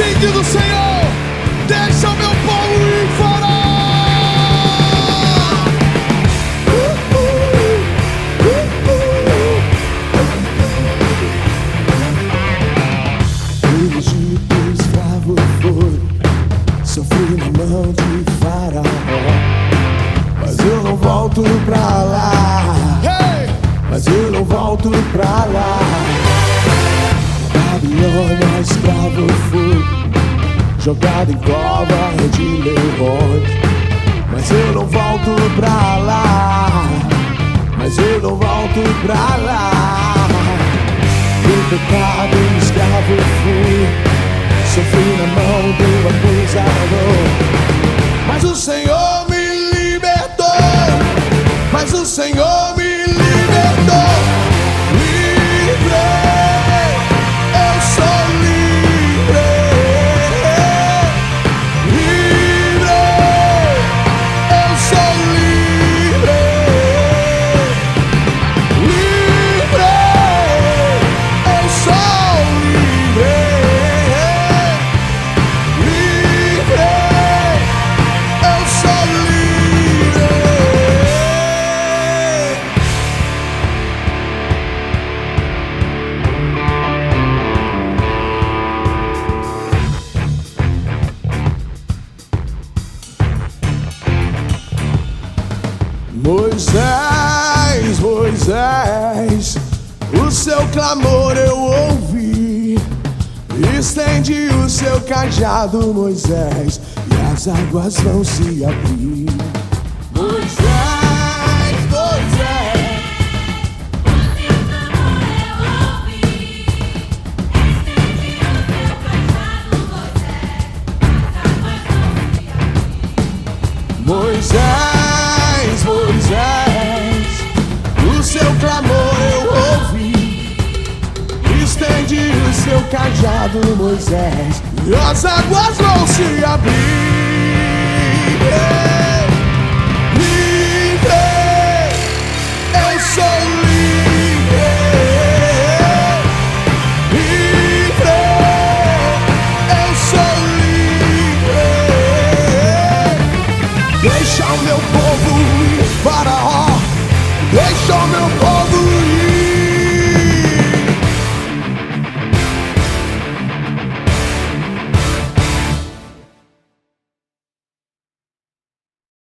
sentindo o Senhor, deixa o meu povo ir fora. O Egito escravo foi, sofri na mão de Faraó, mas eu não volto pra lá. Mas eu não volto pra lá. Babilônia escravo fui, jogado em cova de leões, mas eu não volto pra lá. Mas eu não volto pra lá. Do pecado escravo fui, sofri na mão do acusador, mas o Senhor me libertou. Mas o Senhor me libertou. Livre, eu sou livre. Livre, eu sou livre. Livre, eu sou livre. Livre, eu sou livre. Moisés, Moisés, o seu clamor eu ouvi. Estende o seu cajado, Moisés, e as águas vão se abrir. Moisés, Moisés, Moisés, Moisés, o seu clamor eu ouvi. Estende o seu cajado, Moisés, e as águas vão se abrir. Livre, eu sou livre. Livre, eu sou livre. Deixa o meu povo ir, Faraó. Deixa o meu povo